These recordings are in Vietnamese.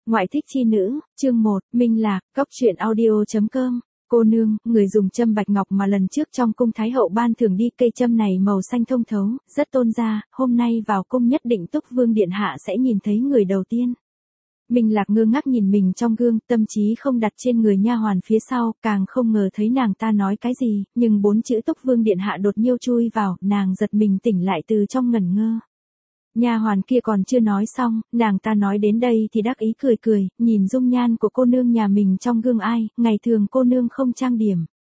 Ngoại thích chi nữ, chương 1, Minh Lạc, Cóc truyện audio.com. Cô nương, người dùng châm bạch ngọc mà lần trước trong cung Thái hậu ban thưởng đi, cây châm này màu xanh thông thấu, rất tôn gia, hôm nay vào cung nhất định Túc Vương điện hạ sẽ nhìn thấy người đầu tiên. Minh Lạc ngơ ngác nhìn mình trong gương, tâm trí không đặt trên người nha hoàn phía sau, càng không ngờ thấy nàng ta nói cái gì, nhưng 4 chữ Túc Vương điện hạ đột nhiên chui vào, nàng giật mình tỉnh lại từ trong ngẩn ngơ. Nha hoàn kia còn chưa nói xong, nàng ta nói đến đây thì đắc ý cười cười, nhìn dung nhan của cô nương nhà mình trong gương ai, ngày thường cô nương không trang điểm.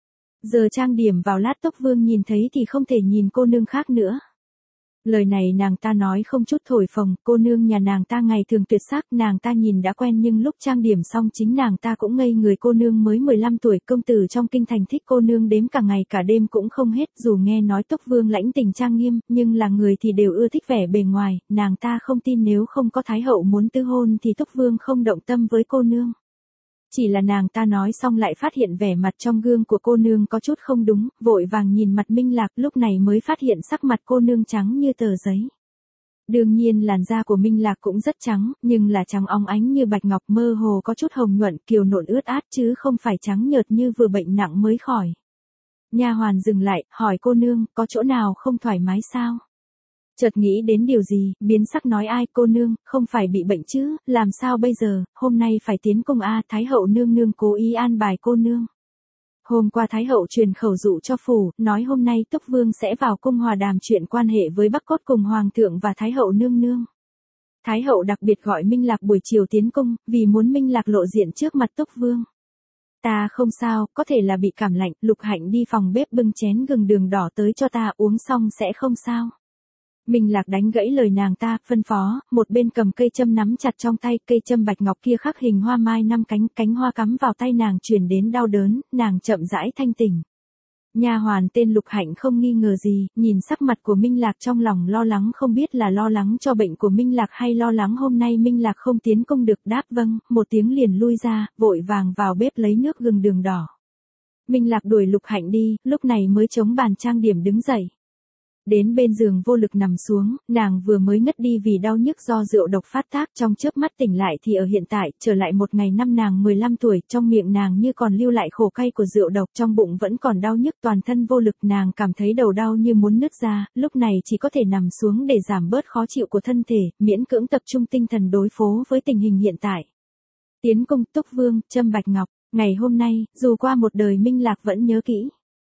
Giờ trang điểm vào lát Túc Vương nhìn thấy thì không thể nhìn cô nương khác nữa. Lời này nàng ta nói không chút thổi phồng, cô nương nhà nàng ta ngày thường tuyệt sắc, nàng ta nhìn đã quen nhưng lúc trang điểm xong chính nàng ta cũng ngây người. Cô nương mới 15 tuổi, công tử trong kinh thành thích cô nương đếm cả ngày cả đêm cũng không hết, dù nghe nói Túc Vương lãnh tình trang nghiêm, nhưng là người thì đều ưa thích vẻ bề ngoài, nàng ta không tin nếu không có Thái hậu muốn tư hôn thì Túc Vương không động tâm với cô nương. Chỉ là nàng ta nói xong lại phát hiện vẻ mặt trong gương của cô nương có chút không đúng, vội vàng nhìn mặt Minh Lạc, lúc này mới phát hiện sắc mặt cô nương trắng như tờ giấy. Đương nhiên làn da của Minh Lạc cũng rất trắng, nhưng là trắng óng ánh như bạch ngọc, mơ hồ có chút hồng nhuận, kiều nộn ướt át chứ không phải trắng nhợt như vừa bệnh nặng mới khỏi. Nha hoàn dừng lại, hỏi cô nương, có chỗ nào không thoải mái sao? Chợt nghĩ đến điều gì, biến sắc nói ai, cô nương, không phải bị bệnh chứ, làm sao bây giờ, hôm nay phải tiến cung Thái hậu nương nương cố ý an bài cô nương. Hôm qua Thái hậu truyền khẩu dụ cho phủ, nói hôm nay Túc Vương sẽ vào cung hòa đàm chuyện quan hệ với Bắc Cốt cùng Hoàng thượng và Thái hậu nương nương. Thái hậu đặc biệt gọi Minh Lạc buổi chiều tiến cung, vì muốn Minh Lạc lộ diện trước mặt Túc Vương. Ta không sao, có thể là bị cảm lạnh, Lục Hạnh đi phòng bếp bưng chén gừng đường đỏ tới cho ta, uống xong sẽ không sao. Minh Lạc đánh gãy lời nàng ta, phân phó, một bên cầm cây châm nắm chặt trong tay, cây châm bạch ngọc kia khắc hình hoa mai 5 cánh, cánh hoa cắm vào tay nàng truyền đến đau đớn, nàng chậm rãi thanh tỉnh. Nha hoàn tên Lục Hạnh không nghi ngờ gì, nhìn sắc mặt của Minh Lạc trong lòng lo lắng, không biết là lo lắng cho bệnh của Minh Lạc hay lo lắng hôm nay Minh Lạc không tiến công được, đáp vâng, một tiếng liền lui ra, vội vàng vào bếp lấy nước gừng đường đỏ. Minh Lạc đuổi Lục Hạnh đi, lúc này mới chống bàn trang điểm đứng dậy. Đến bên giường vô lực nằm xuống, nàng vừa mới ngất đi vì đau nhức do rượu độc phát tác, trong chớp mắt tỉnh lại thì ở hiện tại, trở lại một ngày năm nàng 15 tuổi, trong miệng nàng như còn lưu lại khổ cay của rượu độc, trong bụng vẫn còn đau nhức, toàn thân vô lực, nàng cảm thấy đầu đau như muốn nứt ra, lúc này chỉ có thể nằm xuống để giảm bớt khó chịu của thân thể, miễn cưỡng tập trung tinh thần đối phó với tình hình hiện tại. Tiến cung Túc Vương, châm bạch ngọc, ngày hôm nay, dù qua một đời Minh Lạc vẫn nhớ kỹ.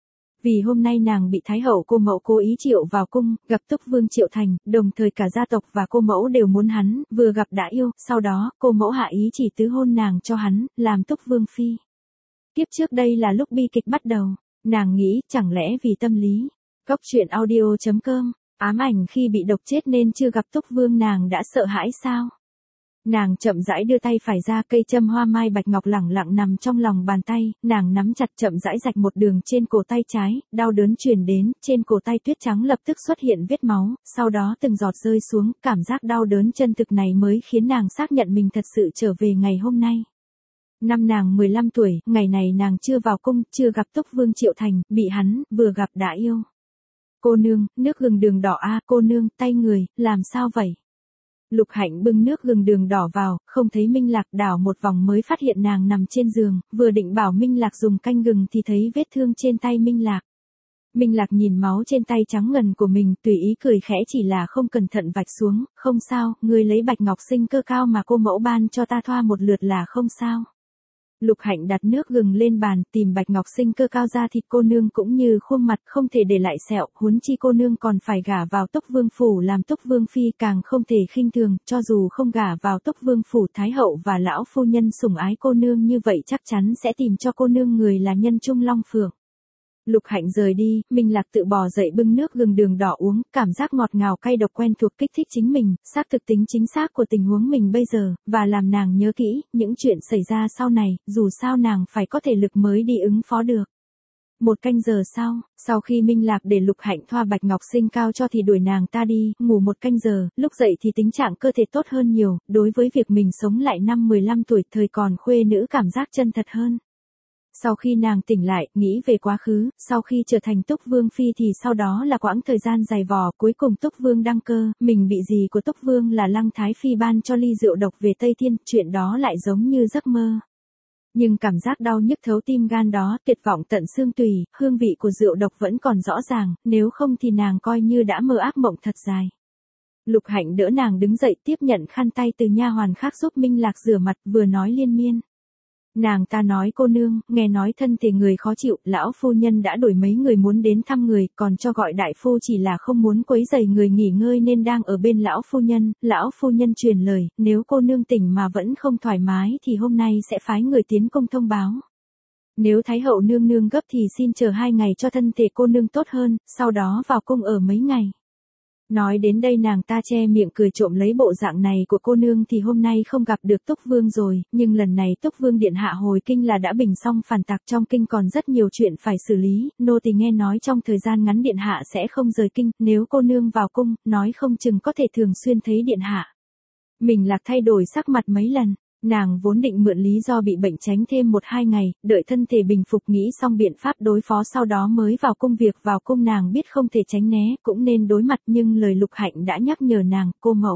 Vì hôm nay nàng bị Thái hậu cô mẫu cố ý triệu vào cung, gặp Túc Vương Triệu Thành, đồng thời cả gia tộc và cô mẫu đều muốn hắn, vừa gặp đã yêu, sau đó, cô mẫu hạ ý chỉ tứ hôn nàng cho hắn, làm Túc Vương phi. Kiếp trước đây là lúc bi kịch bắt đầu, nàng nghĩ, chẳng lẽ vì tâm lý. Cóc truyện audio.com, ám ảnh khi bị độc chết nên chưa gặp Túc Vương nàng đã sợ hãi sao? Nàng chậm rãi đưa tay phải ra, cây châm hoa mai bạch ngọc lẳng lặng nằm trong lòng bàn tay, nàng nắm chặt chậm rãi rạch một đường trên cổ tay trái, đau đớn truyền đến, trên cổ tay tuyết trắng lập tức xuất hiện vết máu, sau đó từng giọt rơi xuống, cảm giác đau đớn chân thực này mới khiến nàng xác nhận mình thật sự trở về ngày hôm nay. Năm nàng 15 tuổi, ngày này nàng chưa vào cung, chưa gặp Túc Vương Triệu Thành, bị hắn, vừa gặp đã yêu. Cô nương, nước gừng đường đỏ cô nương, tay người, làm sao vậy? Lục Hạnh bưng nước gừng đường đỏ vào, không thấy Minh Lạc, đảo một vòng mới phát hiện nàng nằm trên giường, vừa định bảo Minh Lạc dùng canh gừng thì thấy vết thương trên tay Minh Lạc. Minh Lạc nhìn máu trên tay trắng ngần của mình, tùy ý cười khẽ, chỉ là không cẩn thận vạch xuống, không sao, ngươi lấy bạch ngọc sinh cơ cao mà cô mẫu ban cho ta thoa một lượt là không sao. Lục Hạnh đặt nước gừng lên bàn, tìm bạch ngọc sinh cơ cao ra, thịt cô nương cũng như khuôn mặt không thể để lại sẹo, huống chi cô nương còn phải gả vào Túc Vương phủ làm Túc Vương phi, càng không thể khinh thường, cho dù không gả vào Túc Vương phủ, Thái hậu và lão phu nhân sủng ái cô nương như vậy chắc chắn sẽ tìm cho cô nương người là nhân trung long phượng. Lục Hạnh rời đi, Minh Lạc tự bò dậy bưng nước gừng đường đỏ uống, cảm giác ngọt ngào cay độc quen thuộc kích thích chính mình, xác thực tính chính xác của tình huống mình bây giờ, và làm nàng nhớ kỹ, những chuyện xảy ra sau này, dù sao nàng phải có thể lực mới đi ứng phó được. Một canh giờ sau khi Minh Lạc để Lục Hạnh thoa bạch ngọc sinh cao cho thì đuổi nàng ta đi, ngủ một canh giờ, lúc dậy thì tính trạng cơ thể tốt hơn nhiều, đối với việc mình sống lại năm 15 tuổi thời còn khuê nữ cảm giác chân thật hơn. Sau khi nàng tỉnh lại, nghĩ về quá khứ, sau khi trở thành Túc Vương Phi thì sau đó là quãng thời gian dày vò, cuối cùng Túc Vương đăng cơ, mình bị dì của Túc Vương là Lăng Thái Phi ban cho ly rượu độc về Tây Thiên, chuyện đó lại giống như giấc mơ. Nhưng cảm giác đau nhức thấu tim gan đó, tuyệt vọng tận xương tùy, hương vị của rượu độc vẫn còn rõ ràng, nếu không thì nàng coi như đã mơ ác mộng thật dài. Lục Hạnh đỡ nàng đứng dậy tiếp nhận khăn tay từ nha hoàn khác giúp Minh Lạc rửa mặt, vừa nói liên miên. Nàng ta nói cô nương, nghe nói thân thể người khó chịu, lão phu nhân đã đổi mấy người muốn đến thăm người, còn cho gọi đại phu chỉ là không muốn quấy rầy người nghỉ ngơi nên đang ở bên lão phu nhân truyền lời, nếu cô nương tỉnh mà vẫn không thoải mái thì hôm nay sẽ phái người tiến công thông báo. Nếu Thái hậu nương nương gấp thì xin chờ 2 ngày cho thân thể cô nương tốt hơn, sau đó vào cung ở mấy ngày. Nói đến đây nàng ta che miệng cười trộm lấy bộ dạng này của cô nương thì hôm nay không gặp được Túc Vương rồi, nhưng lần này Túc Vương điện hạ hồi kinh là đã bình xong phản tặc, trong kinh còn rất nhiều chuyện phải xử lý, nô tỳ nghe nói trong thời gian ngắn điện hạ sẽ không rời kinh, nếu cô nương vào cung, nói không chừng có thể thường xuyên thấy điện hạ. Mình Lạc thay đổi sắc mặt mấy lần. Nàng vốn định mượn lý do bị bệnh tránh thêm 1-2 ngày, đợi thân thể bình phục nghĩ xong biện pháp đối phó sau đó mới vào cung. Việc vào cung nàng biết không thể tránh né, cũng nên đối mặt, nhưng lời Lục Hạnh đã nhắc nhở nàng, cô mẫu.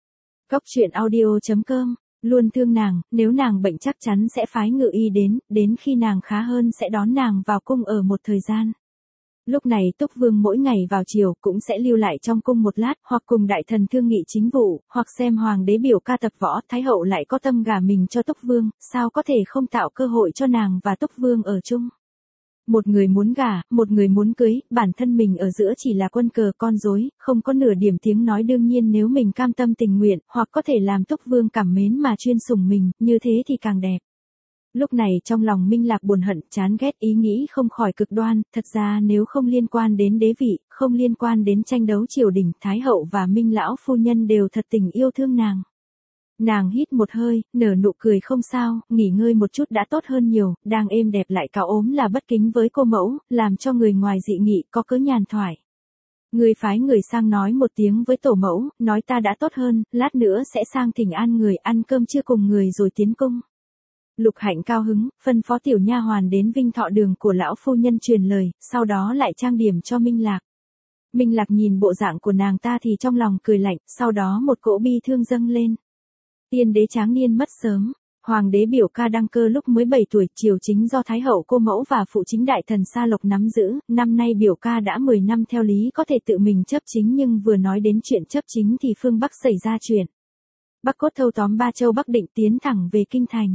Cóc truyện audio.com, luôn thương nàng, nếu nàng bệnh chắc chắn sẽ phái ngự y đến khi nàng khá hơn sẽ đón nàng vào cung ở một thời gian. Lúc này Túc Vương mỗi ngày vào chiều cũng sẽ lưu lại trong cung một lát, hoặc cùng đại thần thương nghị chính vụ, hoặc xem hoàng đế biểu ca tập võ. Thái hậu lại có tâm gả mình cho Túc Vương, sao có thể không tạo cơ hội cho nàng và Túc Vương ở chung. Một người muốn gả, một người muốn cưới, bản thân mình ở giữa chỉ là quân cờ con rối, không có nửa điểm tiếng nói. Đương nhiên nếu mình cam tâm tình nguyện, hoặc có thể làm Túc Vương cảm mến mà chuyên sủng mình, như thế thì càng đẹp. Lúc này trong lòng Minh Lạc buồn hận, chán ghét, ý nghĩ không khỏi cực đoan, thật ra nếu không liên quan đến đế vị, không liên quan đến tranh đấu triều đình, Thái hậu và Minh lão phu nhân đều thật tình yêu thương nàng. Nàng hít một hơi, nở nụ cười, không sao, nghỉ ngơi một chút đã tốt hơn nhiều, đang êm đẹp lại cáo ốm là bất kính với cô mẫu, làm cho người ngoài dị nghị, có cớ nhàn thoại. Người phái người sang nói một tiếng với tổ mẫu, nói ta đã tốt hơn, lát nữa sẽ sang thỉnh an người, ăn cơm trưa cùng người rồi tiến cung. Lục Hạnh cao hứng, phân phó tiểu nha hoàn đến Vinh Thọ đường của lão phu nhân truyền lời, sau đó lại trang điểm cho Minh Lạc. Minh Lạc nhìn bộ dạng của nàng ta thì trong lòng cười lạnh, sau đó một cỗ bi thương dâng lên. Tiên đế tráng niên mất sớm, hoàng đế biểu ca đăng cơ lúc mới 7 tuổi, triều chính do Thái hậu cô mẫu và phụ chính đại thần Sa Lộc nắm giữ, năm nay biểu ca đã 10 năm theo lý có thể tự mình chấp chính, nhưng vừa nói đến chuyện chấp chính thì phương Bắc xảy ra chuyện. Bắc Cốt thâu tóm 3 châu Bắc định tiến thẳng về kinh thành.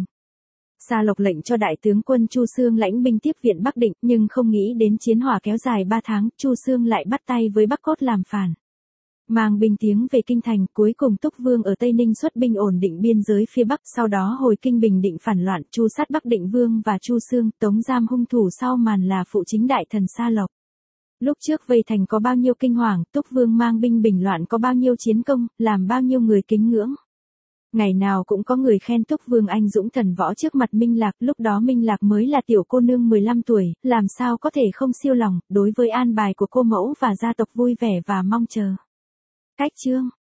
Sa Lộc lệnh cho đại tướng quân Chu Xương lãnh binh tiếp viện Bắc Định, nhưng không nghĩ đến chiến hỏa kéo dài 3 tháng, Chu Xương lại bắt tay với Bắc Cốt làm phản. Mang binh tiến về kinh thành, cuối cùng Túc Vương ở Tây Ninh xuất binh ổn định biên giới phía Bắc, sau đó hồi kinh bình định phản loạn, tru sát Bắc Định Vương và Chu Xương, tống giam hung thủ sau màn là phụ chính đại thần Sa Lộc. Lúc trước vây thành có bao nhiêu kinh hoàng, Túc Vương mang binh bình loạn có bao nhiêu chiến công, làm bao nhiêu người kính ngưỡng. Ngày nào cũng có người khen Túc Vương anh dũng thần võ trước mặt Minh Lạc, lúc đó Minh Lạc mới là tiểu cô nương 15 tuổi, làm sao có thể không siêu lòng, đối với an bài của cô mẫu và gia tộc vui vẻ và mong chờ. Cách chương